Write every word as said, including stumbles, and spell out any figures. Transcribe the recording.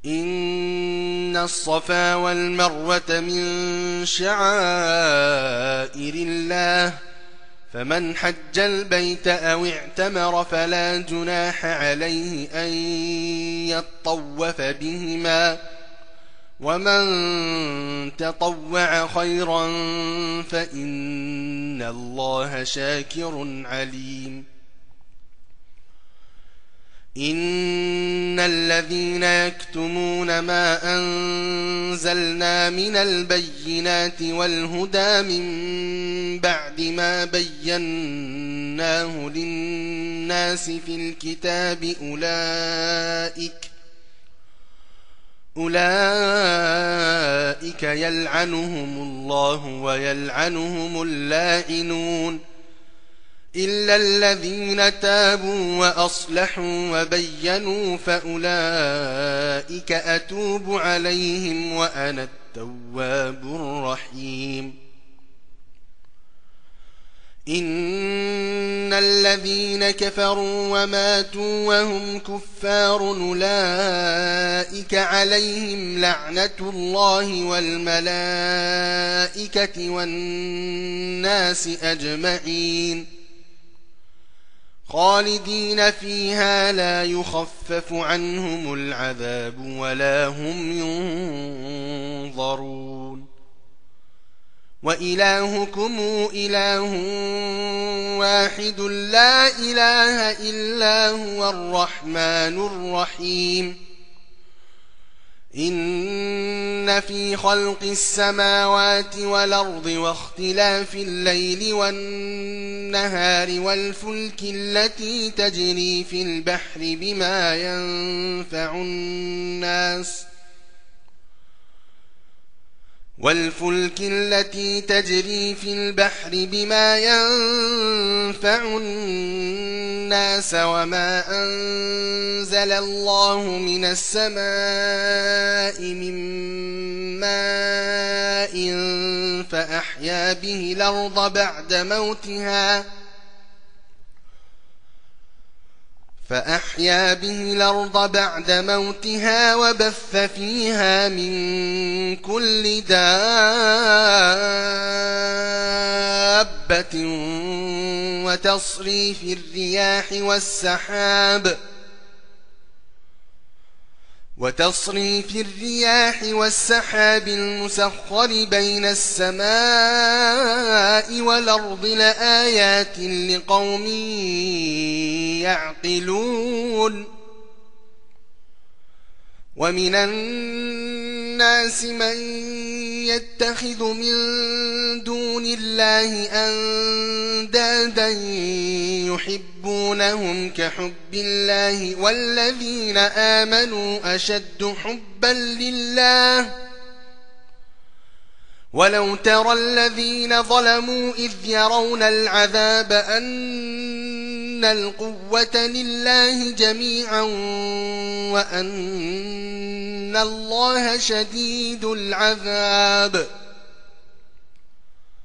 إن الصفا والمروة من شعائر الله فمن حج البيت أو اعتمر فلا جناح عليه أن يطوف بهما ومن تطوع خيرا فإن الله شاكر عليم إن الذين يكتمون ما أنزلنا من البينات والهدى من بعد ما بيناه للناس في الكتاب أولئك أولئك يلعنهم الله ويلعنهم اللاعنون إلا الذين تابوا وأصلحوا وبينوا فأولئك أتوب عليهم وأنا التواب الرحيم إن الذين كفروا وماتوا وهم كفار أولئك عليهم لعنة الله والملائكة والناس أجمعين خالدين فيها لا يخفف عنهم العذاب ولا هم ينظرون وإلهكم إله واحد لا إله إلا هو الرحمن الرحيم إن في خلق السماوات والأرض واختلاف الليل والنهار والفلك التي تجري في البحر بما ينفع الناس والفلك التي تجري في البحر بما ينفع الناس وما أنزل الله من السماء من ماء فأحيا به الأرض بعد موتها فأحيا به الأرض بعد موتها وبث فيها من كل دابة وتصريف الرياح والسحاب وتصريف الرياح والسحاب المسخر بين السماء والأرض لآيات لقوم يعقلون ومن الناس من يتخذ من دون الله أندادا يحبونهم كحب الله والذين آمنوا أشد حبا لله ولو ترى الذين ظلموا إذ يرون العذاب أن القوة لله جميعا وأن الله شديد العذاب